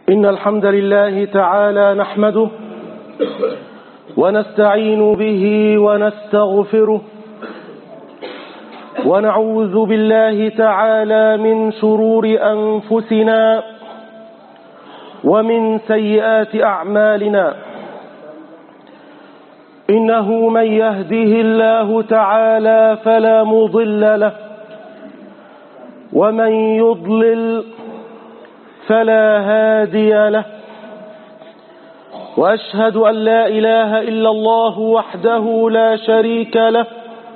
إن الحمد لله تعالى نحمده ونستعين به ونستغفره ونعوذ بالله تعالى من شرور أنفسنا ومن سيئات أعمالنا. إنه من يهده الله تعالى فلا مضل له ومن يضلل فلا هادي له، وأشهد أن لا إله إلا الله وحده لا شريك له،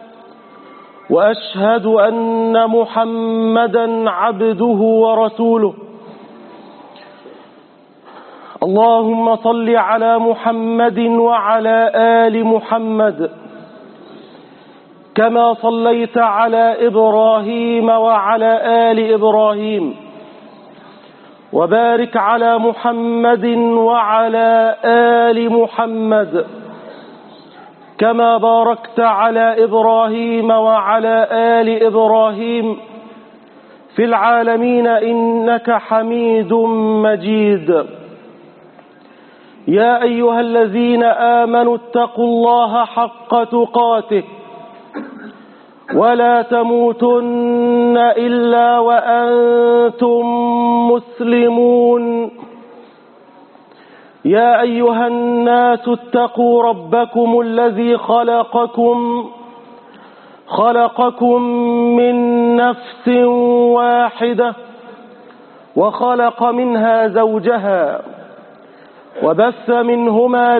وأشهد أن محمدا عبده ورسوله. اللهم صل على محمد وعلى آل محمد كما صليت على إبراهيم وعلى آل إبراهيم، وبارك على محمد وعلى آل محمد كما باركت على إبراهيم وعلى آل إبراهيم في العالمين إنك حميد مجيد. يا أيها الذين آمنوا اتقوا الله حق تقاته ولا تموتن إلا وأنتم مسلمون. يا أيها الناس اتقوا ربكم الذي خلقكم من نفس واحدة وخلق منها زوجها وبث منهما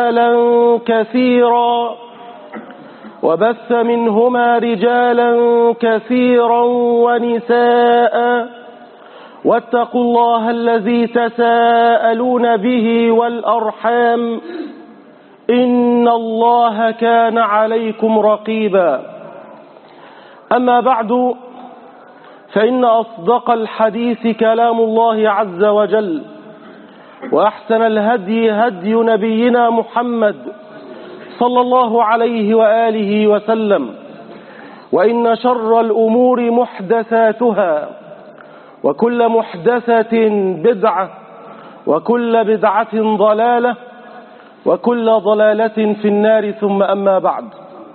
رجالا كثيرا ونساء، واتقوا الله الذي تساءلون به والأرحام إن الله كان عليكم رقيبا. أما بعد، فإن أصدق الحديث كلام الله عز وجل، وأحسن الهدي هدي نبينا محمد صلى الله عليه وآله وسلم، وإن شر الأمور محدثاتها، وكل محدثة بدعة، وكل بدعة ضلالة، وكل ضلالة في النار. ثم أما بعد،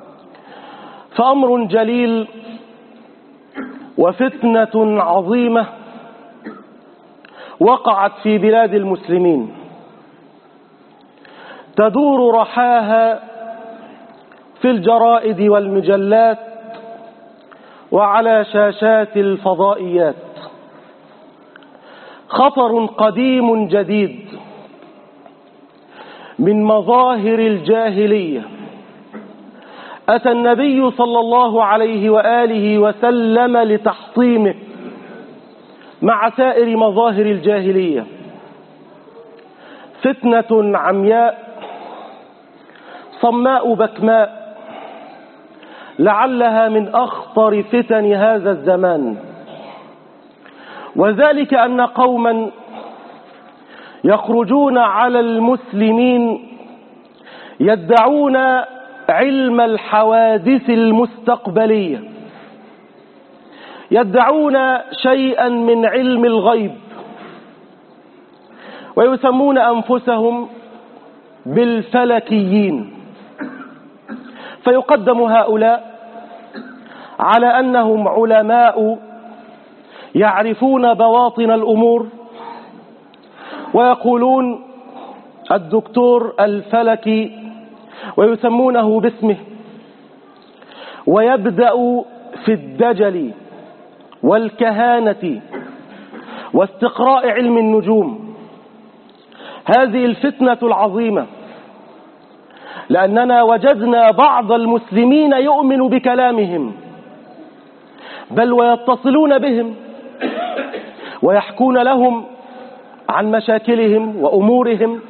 فأمر جليل وفتنة عظيمة وقعت في بلاد المسلمين، تدور رحاها في الجرائد والمجلات وعلى شاشات الفضائيات. خطر قديم جديد من مظاهر الجاهلية، أتى النبي صلى الله عليه وآله وسلم لتحطيمه مع سائر مظاهر الجاهلية. فتنة عمياء صماء بكماء، لعلها من أخطر فتن هذا الزمان، وذلك أن قوما يخرجون على المسلمين يدعون علم الحوادث المستقبلية، يدعون شيئا من علم الغيب، ويسمون أنفسهم بالفلكيين. فيقدم هؤلاء على أنهم علماء يعرفون بواطن الأمور، ويقولون الدكتور الفلكي، ويسمونه باسمه، ويبدأ في الدجل والكهانة واستقراء علم النجوم. هذه الفتنة العظيمة، لأننا وجدنا بعض المسلمين يؤمن بكلامهم، بل ويتصلون بهم ويحكون لهم عن مشاكلهم وأمورهم،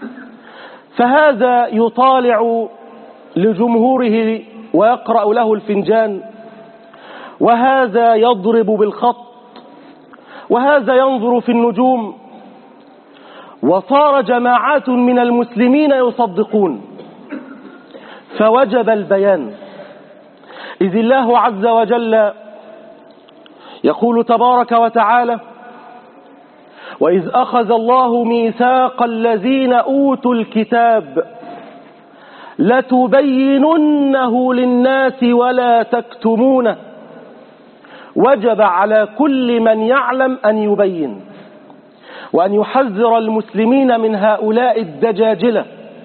فهذا يطالع لجمهوره ويقرأ له الفنجان، وهذا يضرب بالخط، وهذا ينظر في النجوم، وصار جماعات من المسلمين يصدقون. فوجب البيان، إذ الله عز وجل يقول تبارك وتعالى: وإذ أخذ الله ميثاق الذين أوتوا الكتاب لتبيننه للناس ولا تكتمونه وجب على كل من يعلم أن يبين وأن يحذر المسلمين من هؤلاء الدجاجلة.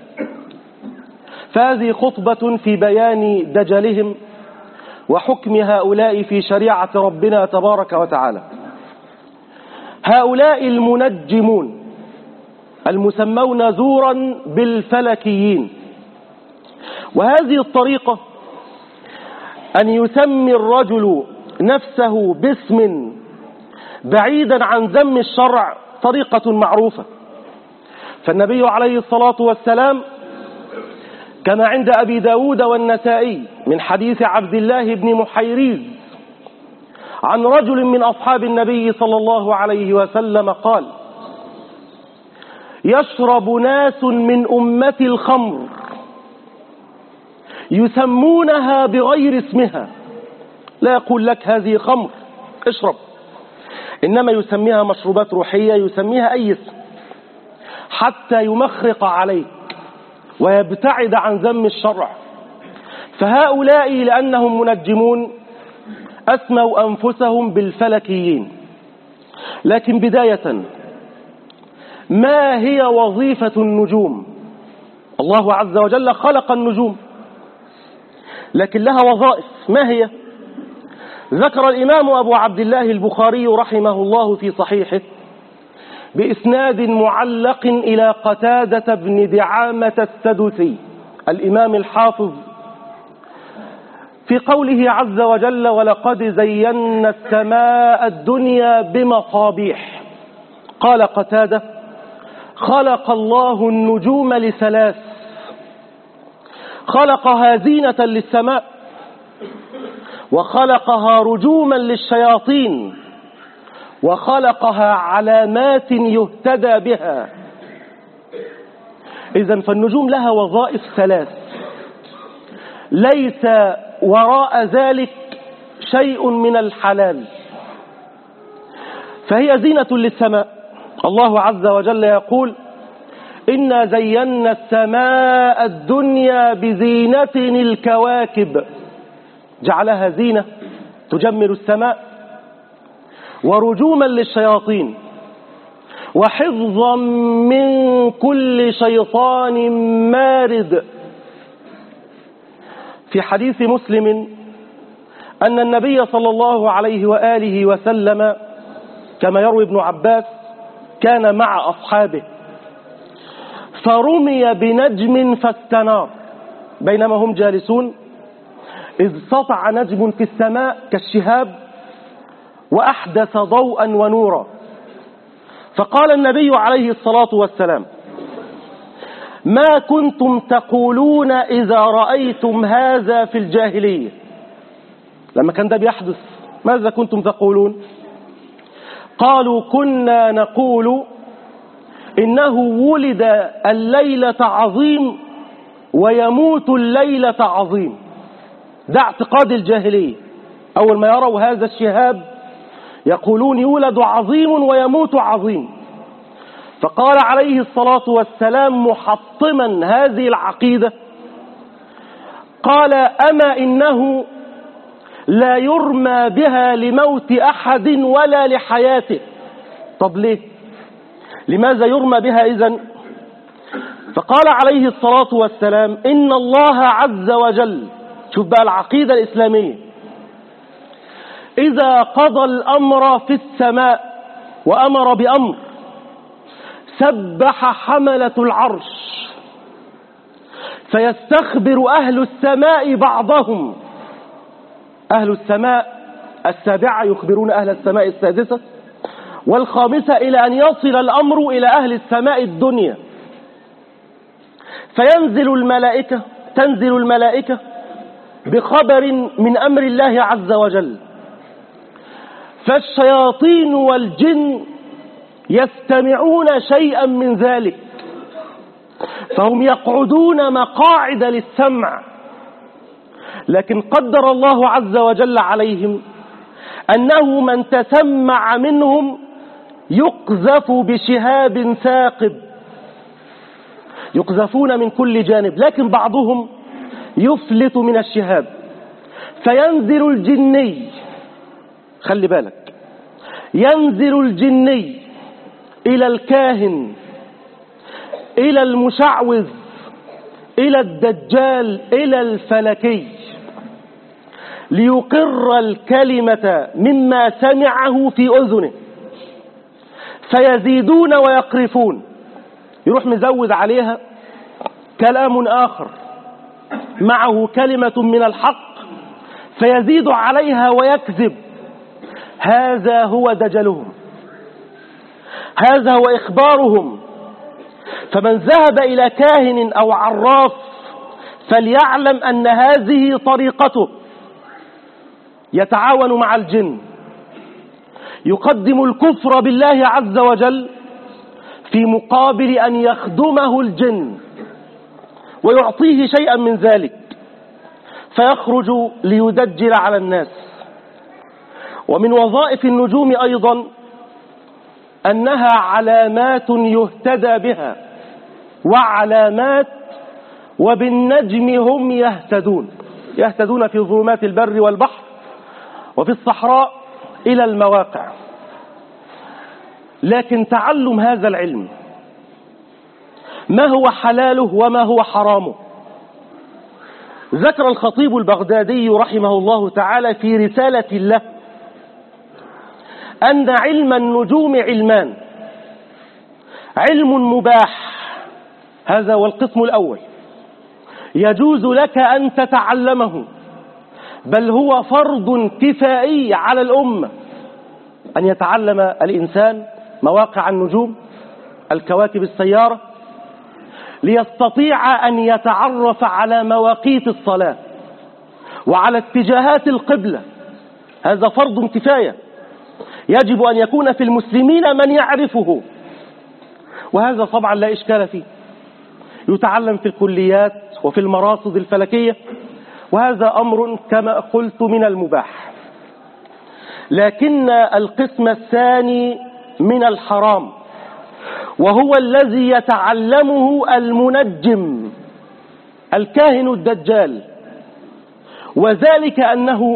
فهذه خطبة في بيان دجلهم وحكم هؤلاء في شريعة ربنا تبارك وتعالى. هؤلاء المنجمون المسمون زورا بالفلكيين، وهذه الطريقة أن يسمي الرجل نفسه باسم بعيدا عن ذم الشرع طريقة معروفة. فالنبي عليه الصلاة والسلام كما عند أبي داود والنسائي من حديث عبد الله بن محيريز عن رجل من أصحاب النبي صلى الله عليه وسلم قال: يشرب ناس من أمتي الخمر يسمونها بغير اسمها، لا يقول لك هذه خمر اشرب، إنما يسميها مشروبات روحية، يسميها أي اسم حتى يمخرق عليك ويبتعد عن ذم الشرع. فهؤلاء لأنهم منجمون أسموا أنفسهم بالفلكيين. لكن بداية، ما هي وظيفة النجوم؟ الله عز وجل خلق النجوم لكن لها وظائف، ما هي؟ ذكر الإمام أبو عبد الله البخاري رحمه الله في صحيحه بإسناد معلق إلى قتادة بن دعامة السدوسي الإمام الحافظ في قوله عز وجل: ولقد زينا السماء الدنيا بمصابيح. قال قتادة: خلق الله النجوم لثلاث: خلقها زينة للسماء، وخلقها رجوما للشياطين، وخلقها علامات يهتدى بها. إذن فالنجوم لها وظائف ثلاث، ليس وراء ذلك شيء من الحلال، فهي زينة للسماء. الله عز وجل يقول: إنا زينا السماء الدنيا بزينة الكواكب، جعلها زينة تجمل السماء، ورجوما للشياطين، وحفظا من كل شيطان مارد. في حديث مسلم أن النبي صلى الله عليه وآله وسلم كما يروي ابن عباس كان مع أصحابه فرمي بنجم فاستنار، بينما هم جالسون إذ سطع نجم في السماء كالشهاب وأحدث ضوءا ونورا. فقال النبي عليه الصلاة والسلام: ما كنتم تقولون إذا رأيتم هذا في الجاهلية؟ لما كان ده بيحدث ماذا كنتم تقولون؟ قالوا: كنا نقول إنه ولد الليلة عظيم ويموت الليلة عظيم. ده اعتقاد الجاهلية، أول ما يروا هذا الشهاب يقولون يولد عظيم ويموت عظيم. فقال عليه الصلاة والسلام محطما هذه العقيدة، قال: أما إنه لا يرمى بها لموت أحد ولا لحياته. طب ليه؟ لماذا يرمى بها إذن؟ فقال عليه الصلاة والسلام: إن الله عز وجل، شوف بقى العقيدة الإسلامية، إذا قضى الأمر في السماء وأمر بأمر سبح حملة العرش فيستخبر أهل السماء بعضهم، أهل السماء السابعة يخبرون أهل السماء السادسة والخامسة، إلى أن يصل الأمر إلى أهل السماء الدنيا، تنزل الملائكة بخبر من أمر الله عز وجل، فالشياطين والجن يستمعون شيئا من ذلك، فهم يقعدون مقاعد للسمع. لكن قدر الله عز وجل عليهم أنه من تسمع منهم يقذف بشهاب ثاقب، يقذفون من كل جانب، لكن بعضهم يفلت من الشهاب فينزل الجني. خلي بالك، ينزل الجني إلى الكاهن، إلى المشعوذ، إلى الدجال، إلى الفلكي، ليقر الكلمة مما سمعه في أذنه، فيزيدون ويقرفون، يروح مزود عليها كلام آخر معه كلمة من الحق فيزيد عليها ويكذب. هذا هو دجلهم، هذا هو إخبارهم. فمن ذهب إلى كاهن أو عراف فليعلم أن هذه طريقته، يتعاون مع الجن، يقدم الكفر بالله عز وجل في مقابل أن يخدمه الجن ويعطيه شيئا من ذلك، فيخرج ليدجل على الناس. ومن وظائف النجوم أيضا أنها علامات يهتدى بها، وعلامات، وبالنجم هم يهتدون، يهتدون في ظلمات البر والبحر وفي الصحراء إلى المواقع. لكن تعلم هذا العلم، ما هو حلاله وما هو حرامه؟ ذكر الخطيب البغدادي رحمه الله تعالى في رسالة له أن علم النجوم علمان: علم مباح، هذا هو القسم الأول، يجوز لك أن تتعلمه، بل هو فرض كفائي على الأمة أن يتعلم الإنسان مواقع النجوم، الكواكب السيارة، ليستطيع أن يتعرف على مواقيت الصلاة وعلى اتجاهات القبلة. هذا فرض كفاية، يجب أن يكون في المسلمين من يعرفه، وهذا طبعا لا إشكال فيه، يتعلم في الكليات وفي المراصد الفلكية، وهذا أمر كما قلت من المباح. لكن القسم الثاني من الحرام، وهو الذي يتعلمه المنجم، الكاهن الدجال، وذلك أنه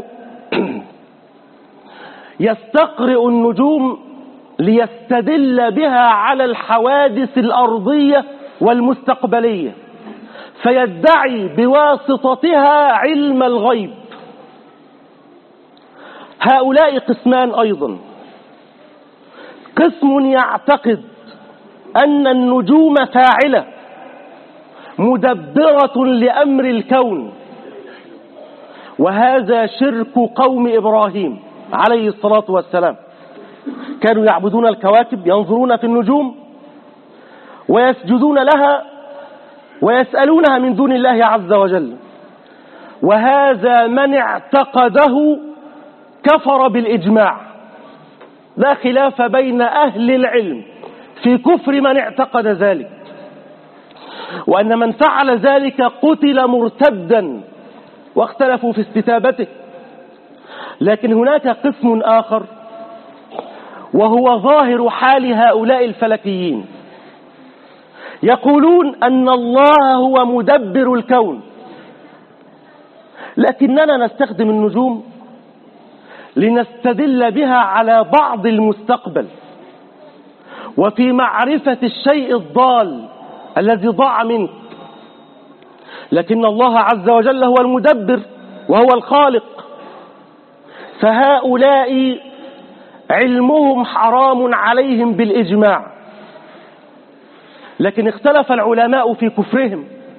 يستقرئ النجوم ليستدل بها على الحوادث الأرضية والمستقبلية، فيدعي بواسطتها علم الغيب. هؤلاء قسمان أيضا: قسم يعتقد أن النجوم فاعلة مدبرة لأمر الكون، وهذا شرك قوم إبراهيم عليه الصلاة والسلام، كانوا يعبدون الكواكب، ينظرون في النجوم ويسجدون لها ويسألونها من دون الله عز وجل، وهذا من اعتقده كفر بالإجماع، لا خلاف بين أهل العلم في كفر من اعتقد ذلك، وأن من فعل ذلك قتل مرتدا واختلفوا في استتابته. لكن هناك قسم آخر، وهو ظاهر حال هؤلاء الفلكيين، يقولون أن الله هو مدبر الكون، لكننا نستخدم النجوم لنستدل بها على بعض المستقبل وفي معرفة الشيء الضال الذي ضاع منك، لكن الله عز وجل هو المدبر وهو الخالق. فهؤلاء علمهم حرام عليهم بالإجماع، لكن اختلف العلماء في كفرهم،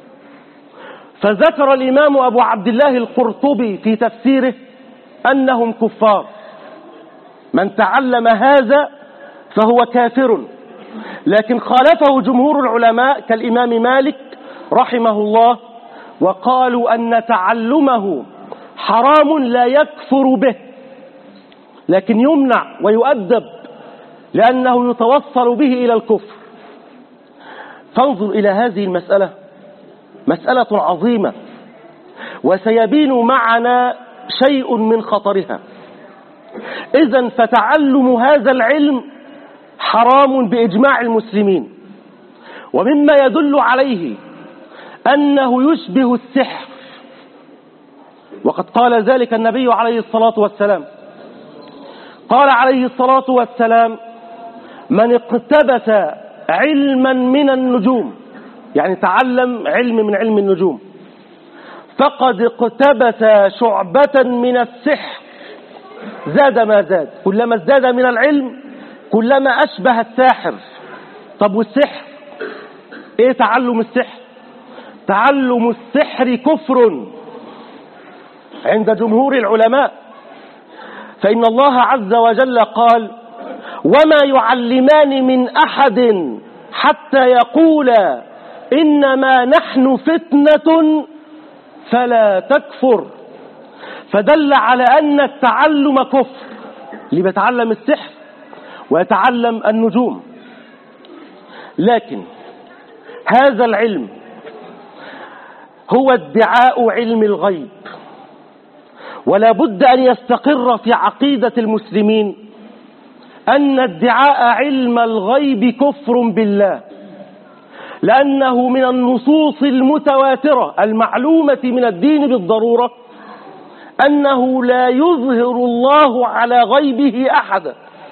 فذكر الإمام أبو عبد الله القرطبي في تفسيره أنهم كفار، من تعلم هذا فهو كافر، لكن خالفه جمهور العلماء كالإمام مالك رحمه الله، وقالوا أن تعلمه حرام لا يكفر به، لكن يمنع ويؤدب لأنه يتوصل به إلى الكفر. فانظر إلى هذه المسألة، مسألة عظيمة، وسيبين معنا شيء من خطرها. إذن فتعلم هذا العلم حرام بإجماع المسلمين، ومما يدل عليه أنه يشبه السحر، وقد قال ذلك النبي عليه الصلاة والسلام. قال عليه الصلاة والسلام: من اقتبس علما من النجوم، يعني تعلم علم من علم النجوم، فقد اقتبس شعبة من السحر زاد ما زاد. كلما ازداد من العلم كلما أشبه الساحر. طب والسحر ايه؟ تعلم السحر، تعلم السحر كفر عند جمهور العلماء، فإن الله عز وجل قال: وما يعلمان من أحد حتى يقولا إنما نحن فتنة فلا تكفر. فدل على أن التعلم كفر، اللي بيتعلم السحر ويتعلم النجوم. لكن هذا العلم هو ادعاء علم الغيب، ولا بد أن يستقر في عقيدة المسلمين أن ادعاء علم الغيب كفر بالله، لأنه من النصوص المتواترة المعلومة من الدين بالضرورة أنه لا يظهر الله على غيبه أحدا.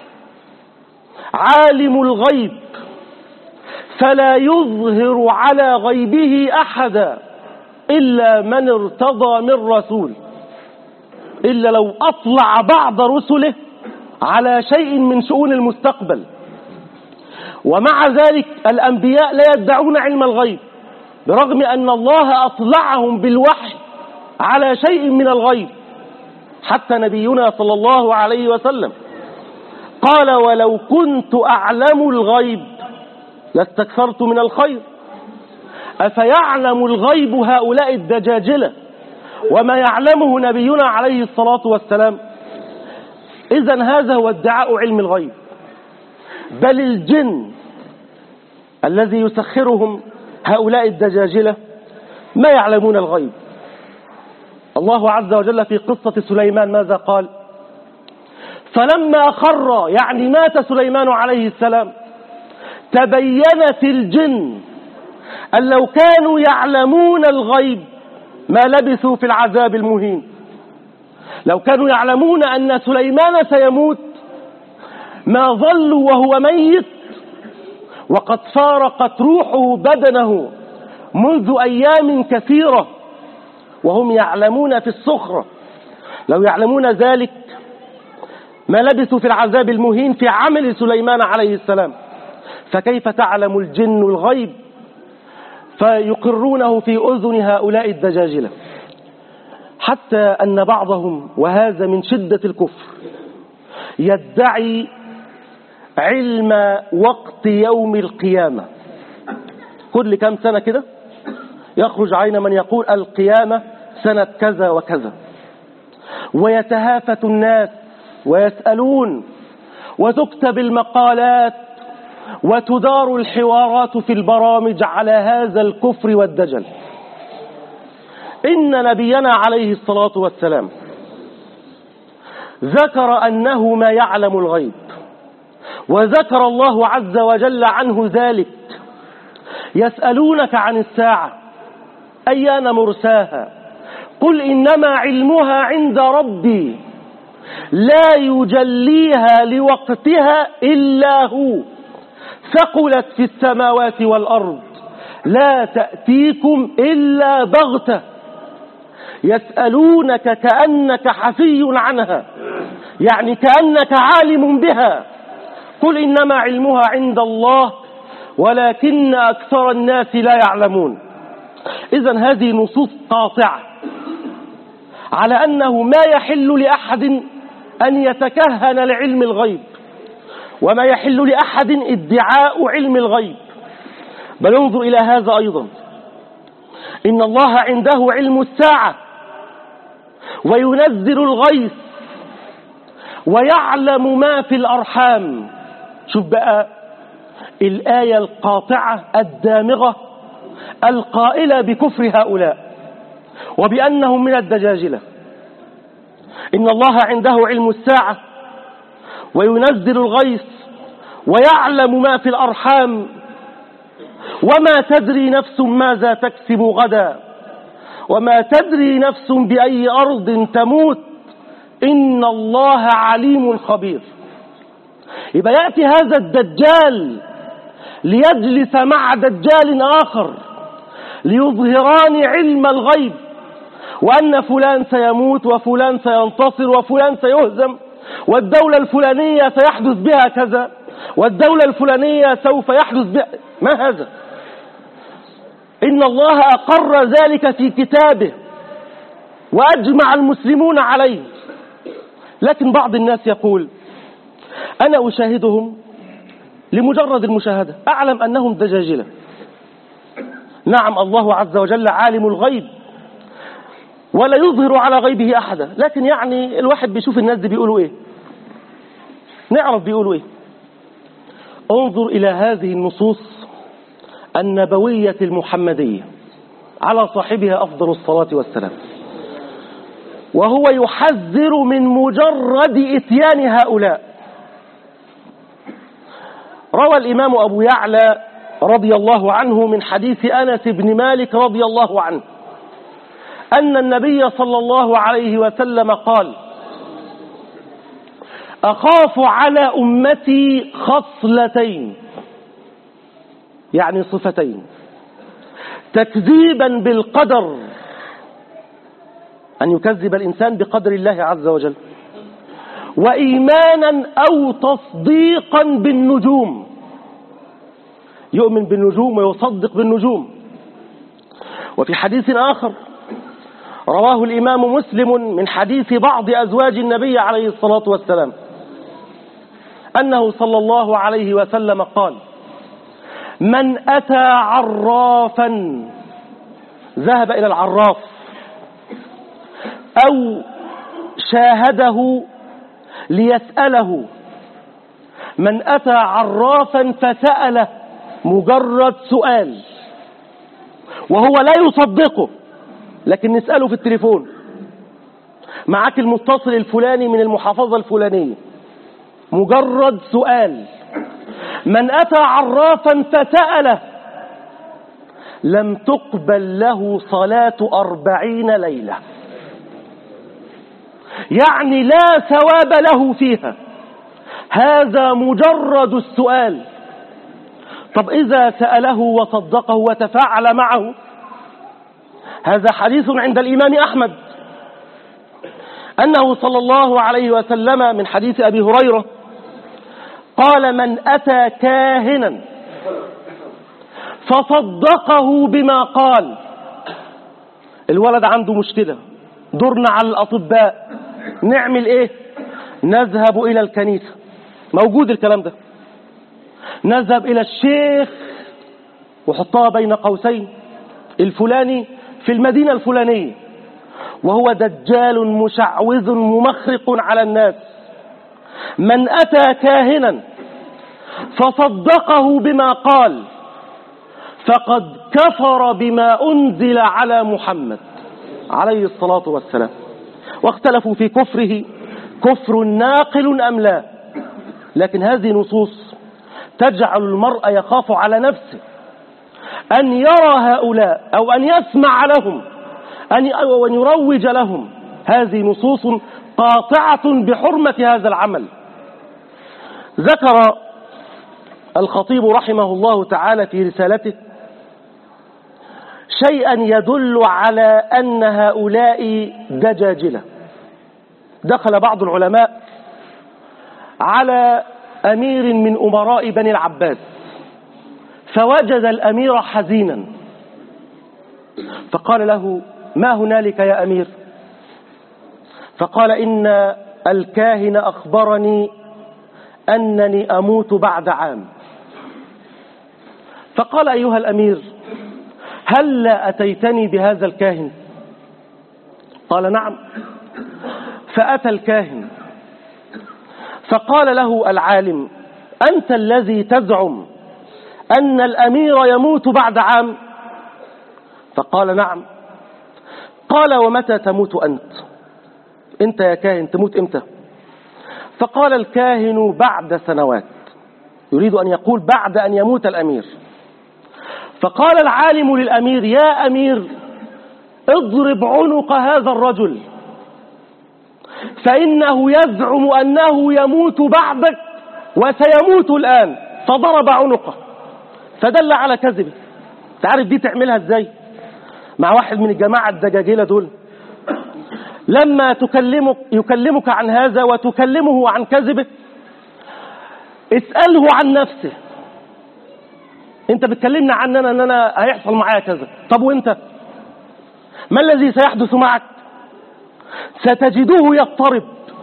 عالم الغيب فلا يظهر على غيبه أحدا إلا من ارتضى من رسول، إلا لو أطلع بعض رسله على شيء من شؤون المستقبل. ومع ذلك الأنبياء لا يدعون علم الغيب، برغم أن الله أطلعهم بالوحي على شيء من الغيب. حتى نبينا صلى الله عليه وسلم قال: ولو كنت أعلم الغيب لاستكثرت من الخير. أفيعلم الغيب هؤلاء الدجاجلة وما يعلمه نبينا عليه الصلاة والسلام؟ إذن هذا هو ادعاء علم الغيب. بل الجن الذي يسخرهم هؤلاء الدجاجلة ما يعلمون الغيب. الله عز وجل في قصة سليمان ماذا قال؟ فلما خر، يعني مات سليمان عليه السلام، تبينت الجن أن لو كانوا يعلمون الغيب ما لبثوا في العذاب المهين. لو كانوا يعلمون أن سليمان سيموت ما ظلوا وهو ميت وقد فارقت روحه بدنه منذ أيام كثيرة وهم يعلمون في الصخرة. لو يعلمون ذلك ما لبثوا في العذاب المهين في عمل سليمان عليه السلام. فكيف تعلم الجن الغيب فيقرونه في أذن هؤلاء الدجاجلة؟ حتى أن بعضهم، وهذا من شدة الكفر، يدعي علم وقت يوم القيامة. كل كم سنة كده يخرج علينا من يقول القيامة سنة كذا وكذا، ويتهافت الناس ويسألون، وتكتب المقالات وتدار الحوارات في البرامج على هذا الكفر والدجل. إن نبينا عليه الصلاة والسلام ذكر أنه ما يعلم الغيب، وذكر الله عز وجل عنه ذلك: يسألونك عن الساعة أيان مرساها قل إنما علمها عند ربي لا يجليها لوقتها إلا هو ثقلت في السماوات والأرض لا تأتيكم إلا بغتة يسألونك كأنك حفي عنها، يعني كأنك عالم بها. قل إنما علمها عند الله ولكن أكثر الناس لا يعلمون. إذن هذه نصوص قاطعة على أنه ما يحل لأحد أن يتكهن لعلم الغيب، وما يحل لأحد ادعاء علم الغيب. بل انظر إلى هذا أيضا: إن الله عنده علم الساعة وينزل الغيث ويعلم ما في الأرحام. شوف بقى الآية القاطعة الدامغة القائلة بكفر هؤلاء وبأنهم من الدجاجلة. إن الله عنده علم الساعة وينزل الغيث ويعلم ما في الأرحام وما تدري نفس ماذا تكسب غدا وما تدري نفس بأي أرض تموت إن الله عليم خبير. يبقى يأتي هذا الدجال ليجلس مع دجال آخر ليظهران علم الغيب، وأن فلان سيموت وفلان سينتصر وفلان سيهزم، والدولة الفلانية سيحدث بها كذا، والدولة الفلانية سوف يحدث بها. ما هذا؟ إن الله أقر ذلك في كتابه وأجمع المسلمون عليه. لكن بعض الناس يقول أنا أشاهدهم لمجرد المشاهدة، أعلم أنهم دجاجلة. نعم، الله عز وجل عالم الغيب ولا يظهر على غيبه أحدا، لكن يعني الواحد بيشوف الناس دي بيقولوا إيه، نعرف بيقولوا إيه. انظر إلى هذه النصوص النبوية المحمدية على صاحبها أفضل الصلاة والسلام، وهو يحذر من مجرد إتيان هؤلاء. روى الإمام أبو يعلى رضي الله عنه من حديث أنس بن مالك رضي الله عنه أن النبي صلى الله عليه وسلم قال: أخاف على أمتي خصلتين، يعني صفتين: تكذيبا بالقدر، أن يكذب الإنسان بقدر الله عز وجل، وإيمانا أو تصديقا بالنجوم، يؤمن بالنجوم ويصدق بالنجوم. وفي حديث آخر رواه الإمام مسلم من حديث بعض أزواج النبي عليه الصلاة والسلام أنه صلى الله عليه وسلم قال: من أتى عرافا، ذهب إلى العراف أو شاهده ليسأله، من أتى عرافا فسأله، مجرد سؤال وهو لا يصدقه، لكن نسأله في التليفون: معك المتصل الفلاني من المحافظة الفلانية، مجرد سؤال. من أتى عرافا فسأله لم تقبل له صلاة 40 ليلة، يعني لا ثواب له فيها، هذا مجرد السؤال. طب إذا سأله وصدقه وتفاعل معه، هذا حديث عند الإمام أحمد أنه صلى الله عليه وسلم من حديث أبي هريرة قال: من أتى كاهنا فصدقه بما قال، الولد عنده مشكلة، دورنا على الأطباء، نعمل إيه؟ نذهب إلى الكنيسة، موجود الكلام ده، نذهب إلى الشيخ، وحطها بين قوسين، الفلاني في المدينة الفلانية، وهو دجال مشعوذ ممخرق على الناس. من أتى كاهنا فصدقه بما قال فقد كفر بما أنزل على محمد عليه الصلاة والسلام. واختلفوا في كفره، كفر ناقل أم لا، لكن هذه نصوص تجعل المرء يخاف على نفسه أن يرى هؤلاء أو أن يسمع لهم أن يروج لهم. هذه نصوص قاطعة بحرمة هذا العمل. ذكر الخطيب رحمه الله تعالى في رسالته شيئا يدل على أن هؤلاء دجاجلة. دخل بعض العلماء على أمير من أمراء بني العباس فوجد الأمير حزينا، فقال له: ما هنالك يا أمير؟ فقال: إن الكاهن أخبرني أنني أموت بعد عام. فقال: أيها الأمير، هل أتيتني بهذا الكاهن؟ قال: نعم. فأتى الكاهن فقال له العالم: أنت الذي تزعم أن الأمير يموت بعد عام؟ فقال: نعم. قال: ومتى تموت أنت يا كاهن تموت إمتى؟ فقال الكاهن: بعد سنوات. يريد أن يقول بعد أن يموت الأمير. فقال العالم للأمير: يا أمير، اضرب عنق هذا الرجل، فإنه يزعم أنه يموت بعدك وسيموت الآن. فضرب عنقه فدل على كذبه. تعرف دي تعملها ازاي مع واحد من الجماعة الدجاجلة دول؟ لما يكلمك عن هذا وتكلمه عن كذبه، اسأله عن نفسه. انت بتكلمنا عننا ان انا هيحصل معايا كذا، طب وانت ما الذي سيحدث معك؟ ستجده يضطرب،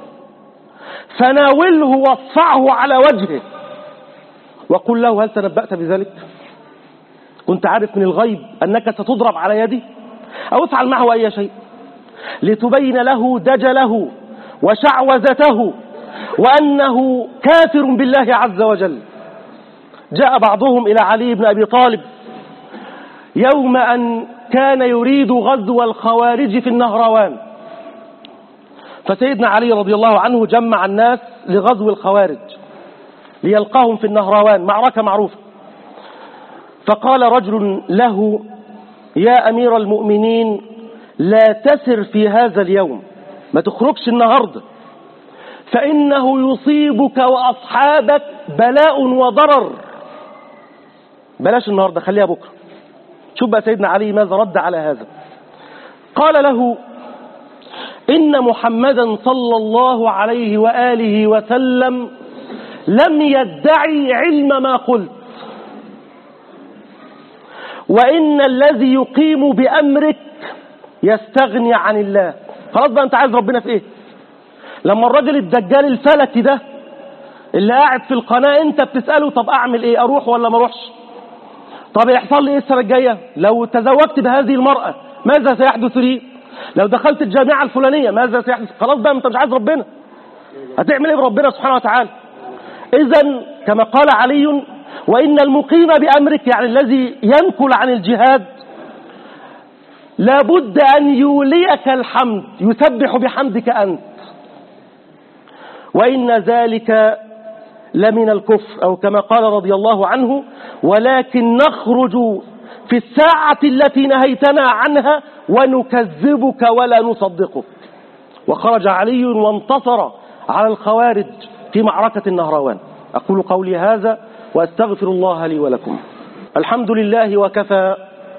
فناوله واصفعه على وجهه وقل له: هل تنبأت بذلك؟ كنت عارف من الغيب أنك ستضرب على يدي؟ أو افعل معه أي شيء لتبين له دجله وشعوذته وأنه كافر بالله عز وجل. جاء بعضهم إلى علي بن أبي طالب يوم أن كان يريد غزو الخوارج في النهروان، فسيدنا علي رضي الله عنه جمع الناس لغزو الخوارج ليلقاهم في النهروان، معركة معروفة. فقال رجل له: يا أمير المؤمنين، لا تسر في هذا اليوم، ما تخرجش النهاردة، فإنه يصيبك وأصحابك بلاء وضرر. بلاش النهاردة، خليها بكرة. شوف بقى سيدنا علي ماذا رد على هذا. قال له: إن محمدا صلى الله عليه وآله وسلم لم يدعي علم ما قلت، وإن الذي يقيم بأمرك يستغني عن الله. خلاص بقى، أنت عايز ربنا في إيه؟ لما الراجل الدجال الفلكي ده اللي قاعد في القناة أنت بتسأله: طب أعمل إيه؟ أروح ولا ما أروحش؟ طب يحصل لي إيه السنة الجاية؟ لو تزوجت بهذه المرأة ماذا سيحدث لي؟ لو دخلت الجامعة الفلانية ماذا سيحدث؟ خلاص بقى، أنت مش عايز ربنا، هتعمل إيه بربنا سبحانه وتعالى؟ إذن كما قال علي: وإن المقيم بأمرك، يعني الذي ينكل عن الجهاد، لابد أن يوليك الحمد، يسبح بحمدك أنت، وإن ذلك لمن الكفر، أو كما قال رضي الله عنه: ولكن نخرج في الساعة التي نهيتنا عنها ونكذبك ولا نصدقك. وخرج علي وانتصر على الخوارج في معركة النهروان. أقول قولي هذا وأستغفر الله لي ولكم. الحمد لله وكفى،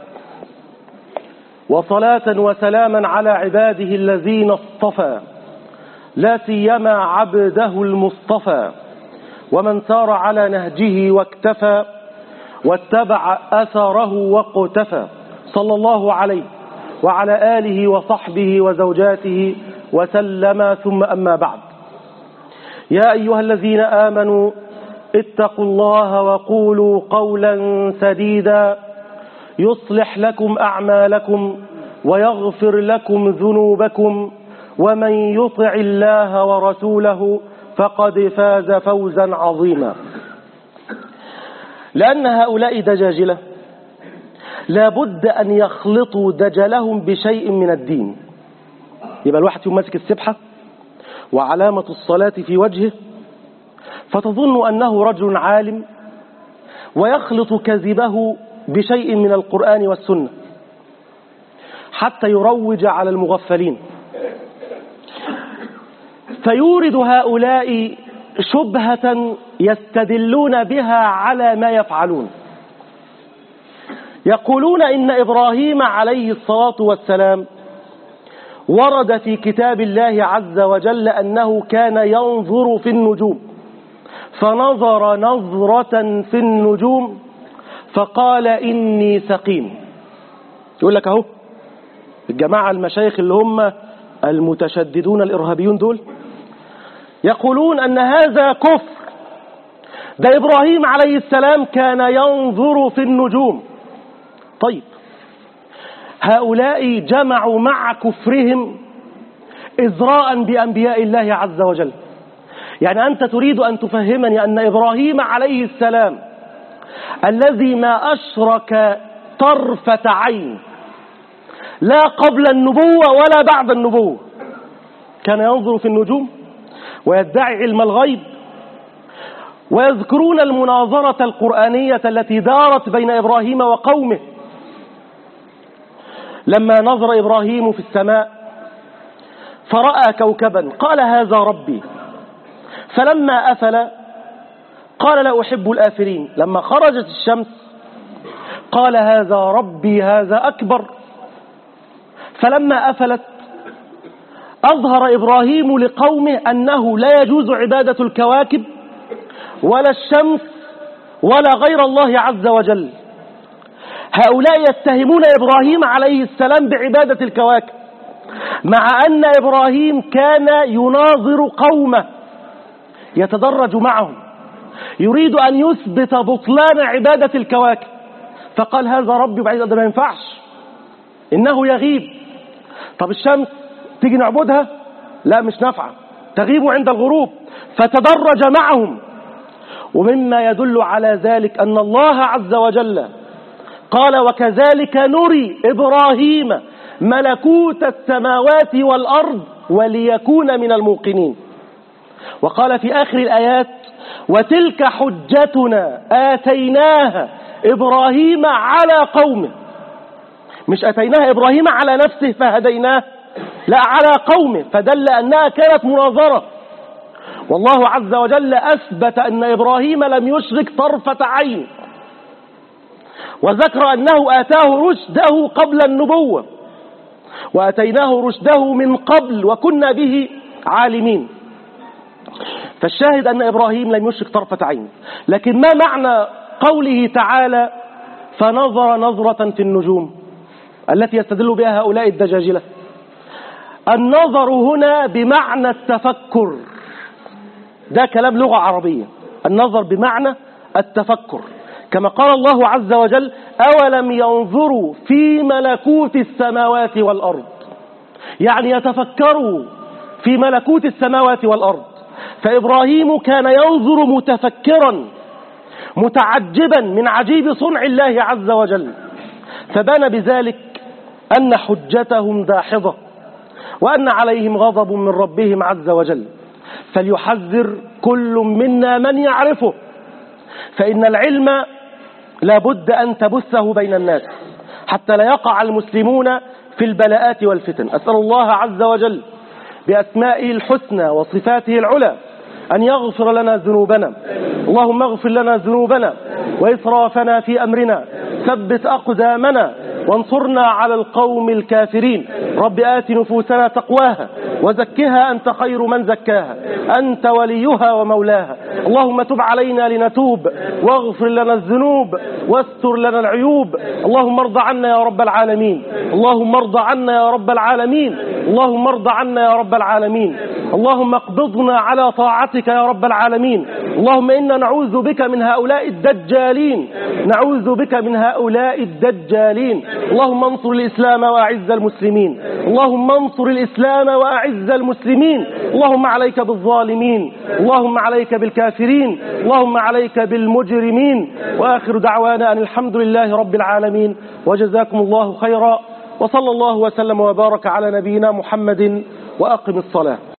وصلاة وسلاما على عباده الذين اصطفى، لا سيما عبده المصطفى، ومن سار على نهجه واكتفى واتبع أثره واقتفى، صلى الله عليه وعلى آله وصحبه وزوجاته وسلم. ثم أما بعد، يا أيها الذين آمنوا اتقوا الله وقولوا قولا سديدا يصلح لكم أعمالكم ويغفر لكم ذنوبكم، ومن يطع الله ورسوله فقد فاز فوزا عظيما. لأن هؤلاء دجاجلة لابد أن يخلطوا دجلهم بشيء من الدين. يبقى الواحد يوم ماسك السبحة وعلامة الصلاة في وجهه، فتظن أنه رجل عالم، ويخلط كذبه بشيء من القرآن والسنة حتى يروج على المغفلين. فيورد هؤلاء شبهة يستدلون بها على ما يفعلون. يقولون إن إبراهيم عليه الصلاة والسلام ورد في كتاب الله عز وجل أنه كان ينظر في النجوم، فنظر نظرة في النجوم فقال إني سقيم. يقول لك أهو الجماعة المشايخ اللي هم المتشددون الإرهابيون دول يقولون أن هذا كفر، ده إبراهيم عليه السلام كان ينظر في النجوم. طيب، هؤلاء جمعوا مع كفرهم إزراء بأنبياء الله عز وجل. يعني أنت تريد أن تفهمني أن إبراهيم عليه السلام الذي ما أشرك طرفة عين لا قبل النبوة ولا بعد النبوة كان ينظر في النجوم ويدعي علم الغيب، ويذكرون المناظرة القرآنية التي دارت بين إبراهيم وقومه لما نظر إبراهيم في السماء فرأى كوكبا قال هذا ربي، فلما أفل قال لا أحب الآفلين، لما خرجت الشمس قال هذا ربي هذا أكبر، فلما أفلت أظهر إبراهيم لقومه أنه لا يجوز عبادة الكواكب ولا الشمس ولا غير الله عز وجل. هؤلاء يتهمون إبراهيم عليه السلام بعبادة الكواكب، مع أن إبراهيم كان يناظر قومه يتدرج معهم، يريد أن يثبت بطلان عبادة الكواكب، فقال هذا ربي، وبعد ده ما ينفعش إنه يغيب. طب الشمس تيجي نعبدها؟ لا مش نافعة، تغيب عند الغروب، فتدرج معهم. ومما يدل على ذلك أن الله عز وجل قال وكذلك نري إبراهيم ملكوت السماوات والأرض وليكون من الموقنين. وقال في آخر الآيات وتلك حجتنا آتيناها إبراهيم على قومه، مش أتيناها إبراهيم على نفسه فهديناه، لا على قومه، فدل أنها كانت مناظرة. والله عز وجل أثبت أن إبراهيم لم يشرك طرفة عين، وذكر أنه آتاه رشده قبل النبوة، وأتيناه رشده من قبل وكنا به عالمين. فالشاهد أن إبراهيم لم يشرك طرفة عين. لكن ما معنى قوله تعالى فنظر نظرة في النجوم التي يستدل بها هؤلاء الدجاجلة؟ النظر هنا بمعنى التفكر، ده كلام لغة عربية، النظر بمعنى التفكر، كما قال الله عز وجل أولم ينظروا في ملكوت السماوات والأرض، يعني يتفكروا في ملكوت السماوات والأرض. فإبراهيم كان ينظر متفكرا متعجبا من عجيب صنع الله عز وجل، فبان بذلك أن حجتهم داحضة وأن عليهم غضب من ربهم عز وجل. فليحذر كل منا من يعرفه، فإن العلم لا بد أن تبثه بين الناس حتى لا يقع المسلمون في البلاءات والفتن. أسأل الله عز وجل بأسمائه الحسنى وصفاته العلى أن يغفر لنا ذنوبنا. اللهم اغفر لنا ذنوبنا وإسرافنا في أمرنا، ثبت أقدامنا وانصرنا على القوم الكافرين. رب آت نفوسنا تقواها وزكها أنت خير من زكاها، أنت وليها ومولاها. اللهم تب علينا لنتوب، واغفر لنا الذنوب واستر لنا العيوب. اللهم ارض عنا يا رب العالمين، اللهم ارض عنا يا رب العالمين، اللهم ارض عنا يا رب العالمين. اللهم اقبضنا على طاعتك يا رب العالمين. اللهم إنا نعوذ بك من هؤلاء الدجالين، نعوذ بك من هؤلاء الدجالين. اللهم انصر الإسلام وأعز المسلمين، اللهم انصر الإسلام وأعز المسلمين. اللهم عليك بالظالمين، اللهم عليك بالكافرين، اللهم عليك بالمجرمين. وآخر دعوانا أن الحمد لله رب العالمين، وجزاكم الله خيرا، وصلى الله وسلم وبارك على نبينا محمد، وأقم الصلاة.